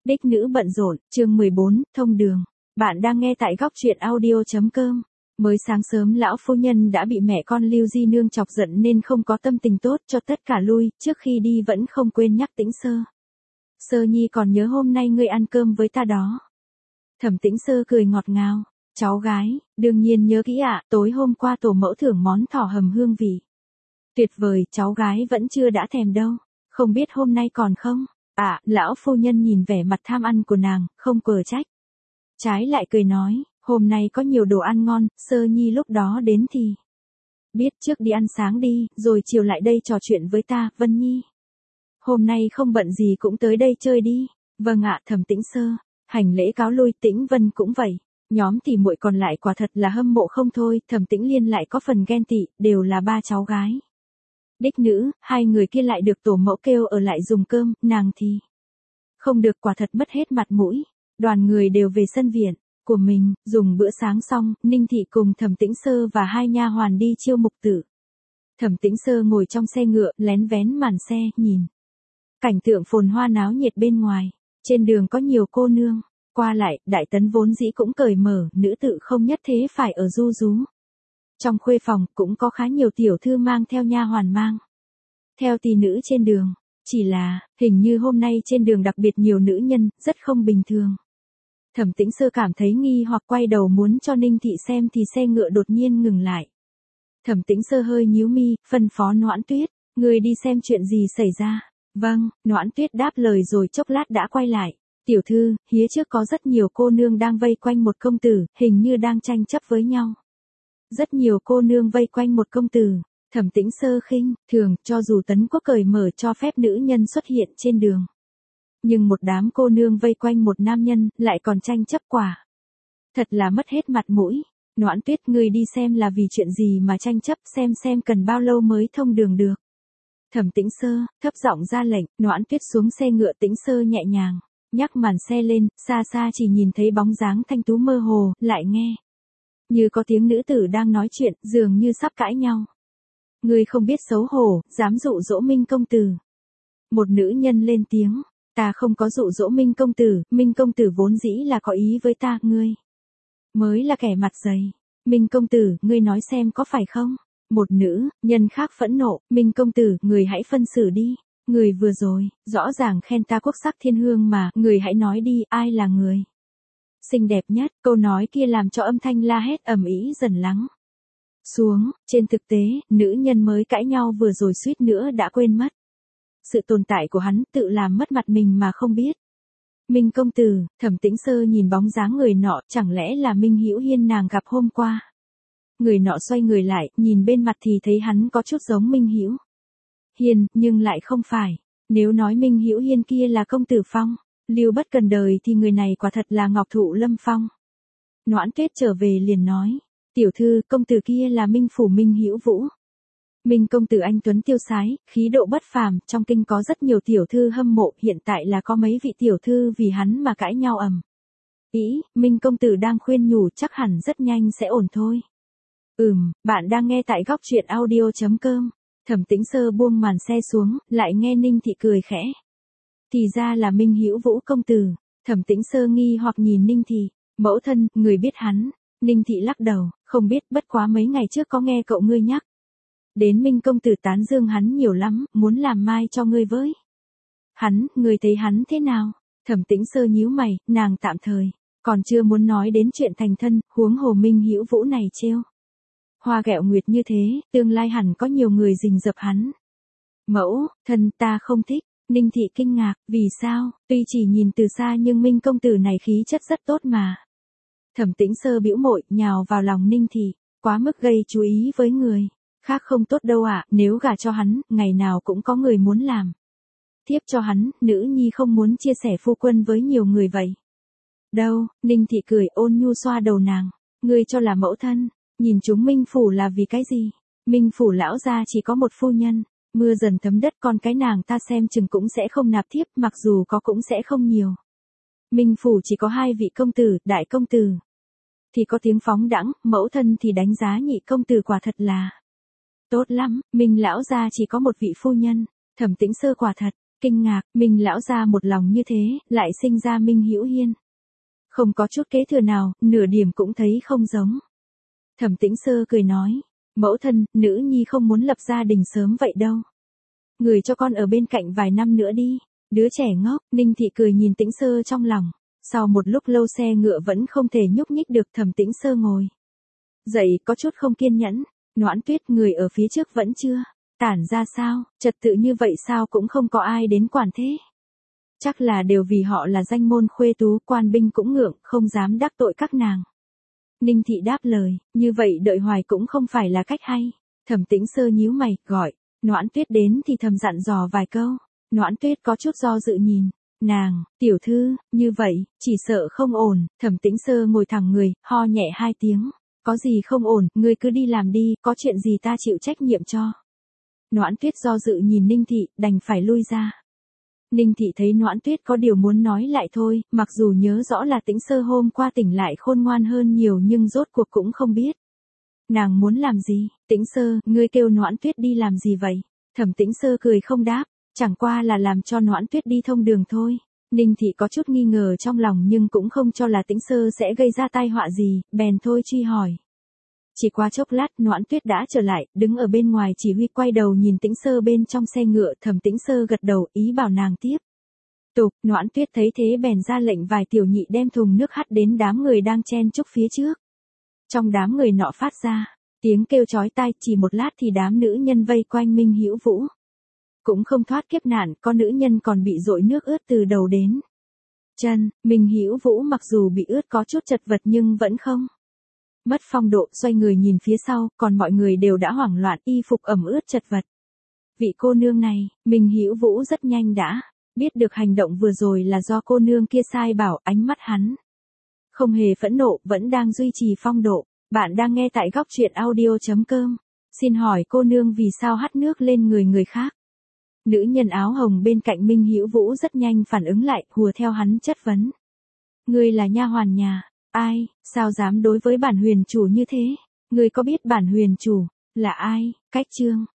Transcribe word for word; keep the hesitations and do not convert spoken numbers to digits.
Đích nữ bận rộn, chương mười bốn, thông đường. Bạn đang nghe tại góc truyện audio chấm com. Mới sáng sớm lão phu nhân đã bị mẹ con Lưu Di Nương chọc giận nên không có tâm tình tốt cho tất cả lui, trước khi đi vẫn không quên nhắc Tĩnh Sơ. Sơ nhi còn nhớ hôm nay ngươi ăn cơm với ta đó. Thẩm Tĩnh Sơ cười ngọt ngào, cháu gái, đương nhiên nhớ kỹ ạ, tối hôm qua tổ mẫu thưởng món thỏ hầm hương vị. Tuyệt vời, cháu gái vẫn chưa đã thèm đâu, không biết hôm nay còn không? À, lão phu nhân nhìn vẻ mặt tham ăn của nàng, không quở trách. Trái lại cười nói, hôm nay có nhiều đồ ăn ngon, Sơ nhi lúc đó đến thì. Biết trước đi ăn sáng đi, rồi chiều lại đây trò chuyện với ta, Vân Nhi. Hôm nay không bận gì cũng tới đây chơi đi. Vâng ạ, Thẩm Tĩnh Sơ. Hành lễ cáo lui. Tĩnh Vân cũng vậy. Nhóm tỷ muội còn lại quả thật là hâm mộ không thôi, Thẩm Tĩnh Liên lại có phần ghen tị, đều là ba cháu gái. Đích nữ, hai người kia lại được tổ mẫu kêu ở lại dùng cơm, nàng thì không được, quả thật mất hết mặt mũi. Đoàn người đều về sân viện của mình, dùng bữa sáng xong, Ninh Thị cùng Thẩm Tĩnh Sơ và hai nha hoàn đi chiêu mục tử. Thẩm Tĩnh Sơ ngồi trong xe ngựa, lén vén màn xe, nhìn cảnh tượng phồn hoa náo nhiệt bên ngoài. Trên đường có nhiều cô nương qua lại, đại tấn vốn dĩ cũng cởi mở, nữ tự không nhất thế phải ở ru rú. Trong khuê phòng cũng có khá nhiều tiểu thư mang theo nha hoàn mang theo tỷ nữ trên đường, chỉ là hình như hôm nay trên đường đặc biệt nhiều nữ nhân, rất không bình thường. Thẩm Tĩnh Sơ cảm thấy nghi hoặc quay đầu muốn cho Ninh Thị xem thì xe ngựa đột nhiên ngừng lại. Thẩm Tĩnh Sơ hơi nhíu mi, phân phó Noãn Tuyết, người đi xem chuyện gì xảy ra. Vâng, Noãn Tuyết đáp lời rồi chốc lát đã quay lại. Tiểu thư, phía trước có rất nhiều cô nương đang vây quanh một công tử, hình như đang tranh chấp với nhau. Rất nhiều cô nương vây quanh một công tử. Thẩm Tĩnh Sơ khinh thường, cho dù Tấn Quốc cởi mở cho phép nữ nhân xuất hiện trên đường, nhưng một đám cô nương vây quanh một nam nhân, lại còn tranh chấp quả. Thật là mất hết mặt mũi. Noãn Tuyết, ngươi đi xem là vì chuyện gì mà tranh chấp, xem xem cần bao lâu mới thông đường được. Thẩm Tĩnh Sơ thấp giọng ra lệnh. Noãn Tuyết xuống xe ngựa. Tĩnh Sơ nhẹ nhàng nhắc màn xe lên, xa xa chỉ nhìn thấy bóng dáng thanh tú mơ hồ, lại nghe như có tiếng nữ tử đang nói chuyện, dường như sắp cãi nhau. Ngươi không biết xấu hổ, dám dụ dỗ Minh công tử. Một nữ nhân lên tiếng, ta không có dụ dỗ Minh công tử, Minh công tử vốn dĩ là có ý với ta, ngươi mới là kẻ mặt dày. Minh công tử, ngươi nói xem có phải không? Một nữ nhân khác phẫn nộ, Minh công tử, người hãy phân xử đi. Người vừa rồi, rõ ràng khen ta quốc sắc thiên hương mà, người hãy nói đi, ai là người xinh đẹp nhất. Câu nói kia làm cho âm thanh la hét ầm ĩ dần lắng xuống. Trên thực tế, nữ nhân mới cãi nhau vừa rồi suýt nữa đã quên mất sự tồn tại của hắn, tự làm mất mặt mình mà không biết. Minh công tử, Thẩm Tĩnh Sơ nhìn bóng dáng người nọ, chẳng lẽ là Minh Hữu Hiên nàng gặp hôm qua. Người nọ xoay người lại, nhìn bên mặt thì thấy hắn có chút giống Minh Hữu Hiên, nhưng lại không phải. Nếu nói Minh Hữu Hiên kia là công tử Phong, Lưu Bất Cần đời thì người này quả thật là Ngọc Thụ Lâm Phong. Noãn Tuyết trở về liền nói, tiểu thư, công tử kia là Minh phủ Minh Hữu Vũ. Minh công tử anh tuấn tiêu sái, khí độ bất phàm, trong kinh có rất nhiều tiểu thư hâm mộ, hiện tại là có mấy vị tiểu thư vì hắn mà cãi nhau ầm ĩ. Minh công tử đang khuyên nhủ, chắc hẳn rất nhanh sẽ ổn thôi. Ừm, bạn đang nghe tại góc truyện audio chấm com. Thẩm Tĩnh Sơ buông màn xe xuống, lại nghe Ninh Thị cười khẽ. Thì ra là Minh Hữu Vũ công tử. Thẩm Tĩnh Sơ nghi hoặc nhìn Ninh Thị, mẫu thân, người biết hắn. Ninh Thị lắc đầu, không biết, bất quá mấy ngày trước có nghe cậu ngươi nhắc đến Minh công tử tán dương hắn nhiều lắm, muốn làm mai cho ngươi với hắn, ngươi thấy hắn thế nào? Thẩm Tĩnh Sơ nhíu mày, nàng tạm thời còn chưa muốn nói đến chuyện thành thân, huống hồ Minh Hữu Vũ này trêu hoa ghẹo nguyệt như thế, tương lai hẳn có nhiều người rình rập hắn. Mẫu thân, ta không thích. Ninh Thị kinh ngạc, vì sao? Tuy chỉ nhìn từ xa nhưng Minh công tử này khí chất rất tốt mà. Thẩm Tĩnh Sơ bĩu môi, nhào vào lòng Ninh Thị, quá mức gây chú ý với người khác không tốt đâu ạ, à, nếu gả cho hắn, ngày nào cũng có người muốn làm thiếp cho hắn, nữ nhi không muốn chia sẻ phu quân với nhiều người vậy. Đâu, Ninh Thị cười ôn nhu xoa đầu nàng, ngươi cho là mẫu thân, nhìn chúng Minh phủ là vì cái gì? Minh phủ lão gia chỉ có một phu nhân, mưa dần thấm đất, con cái nàng ta xem chừng cũng sẽ không nạp thiếp, mặc dù có cũng sẽ không nhiều. Minh phủ chỉ có hai vị công tử, đại công tử thì có tiếng phóng đãng, mẫu thân thì đánh giá nhị công tử quả thật là tốt lắm. Minh lão gia chỉ có một vị phu nhân. Thẩm Tĩnh Sơ quả thật Kinh ngạc, Minh lão gia một lòng như thế, lại sinh ra Minh Hữu Hiên. Không có chút kế thừa nào, nửa điểm cũng thấy không giống. Thẩm Tĩnh Sơ cười nói, mẫu thân, nữ nhi không muốn lập gia đình sớm vậy đâu. Người cho con ở bên cạnh vài năm nữa đi. Đứa trẻ ngốc, Ninh Thị cười nhìn Tĩnh Sơ trong lòng. Sau một lúc lâu xe ngựa vẫn không thể nhúc nhích được, Thẩm Tĩnh Sơ ngồi dậy có chút không kiên nhẫn. Noãn Tuyết, người ở phía trước vẫn chưa tản ra sao, trật tự như vậy sao cũng không có ai đến quản thế. Chắc là đều vì họ là danh môn khuê tú, quan binh cũng ngượng, không dám đắc tội các nàng. Ninh Thị đáp lời, như vậy đợi hoài cũng không phải là cách hay. Thẩm Tĩnh Sơ nhíu mày, gọi Noãn Tuyết đến thì thầm dặn dò vài câu. Noãn Tuyết có chút do dự nhìn nàng, tiểu thư, như vậy, chỉ sợ không ổn. Thẩm Tĩnh Sơ ngồi thẳng người, ho nhẹ hai tiếng. Có gì không ổn, ngươi cứ đi làm đi, có chuyện gì ta chịu trách nhiệm cho. Noãn Tuyết do dự nhìn Ninh Thị, đành phải lui ra. Ninh Thị thấy Noãn Tuyết có điều muốn nói lại thôi, mặc dù nhớ rõ là Tĩnh Sơ hôm qua tỉnh lại khôn ngoan hơn nhiều nhưng rốt cuộc cũng không biết nàng muốn làm gì. Tĩnh Sơ, ngươi kêu Noãn Tuyết đi làm gì vậy? Thẩm Tĩnh Sơ cười không đáp, chẳng qua là làm cho Noãn Tuyết đi thông đường thôi. Ninh Thị có chút nghi ngờ trong lòng nhưng cũng không cho là Tĩnh Sơ sẽ gây ra tai họa gì, bèn thôi truy hỏi. Chỉ qua chốc lát, Noãn Tuyết đã trở lại, đứng ở bên ngoài chỉ huy, quay đầu nhìn Tĩnh Sơ bên trong xe ngựa. Thẩm Tĩnh Sơ gật đầu, ý bảo nàng tiếp tục. Noãn Tuyết thấy thế bèn ra lệnh vài tiểu nhị đem thùng nước hắt đến đám người đang chen chúc phía trước. Trong đám người nọ phát ra tiếng kêu chói tai, chỉ một lát thì đám nữ nhân vây quanh Minh Hữu Vũ. Cũng không thoát kiếp nạn, có nữ nhân còn bị dội nước ướt từ đầu đến chân. Minh Hữu Vũ mặc dù bị ướt có chút chật vật nhưng vẫn không mất phong độ, xoay người nhìn phía sau, còn mọi người đều đã hoảng loạn, y phục ẩm ướt chật vật. Vị cô nương này, Minh Hữu Vũ rất nhanh đã biết được hành động vừa rồi là do cô nương kia sai bảo, ánh mắt hắn không hề phẫn nộ, vẫn đang duy trì phong độ. Bạn đang nghe tại góc truyện audio chấm com. Xin hỏi cô nương vì sao hắt nước lên người người khác? Nữ nhân áo hồng bên cạnh Minh Hữu Vũ rất nhanh phản ứng lại, hùa theo hắn chất vấn. Ngươi là nha hoàn nhà ai, sao dám đối với bản huyền chủ như thế? Ngươi có biết bản huyền chủ là ai? Cách chương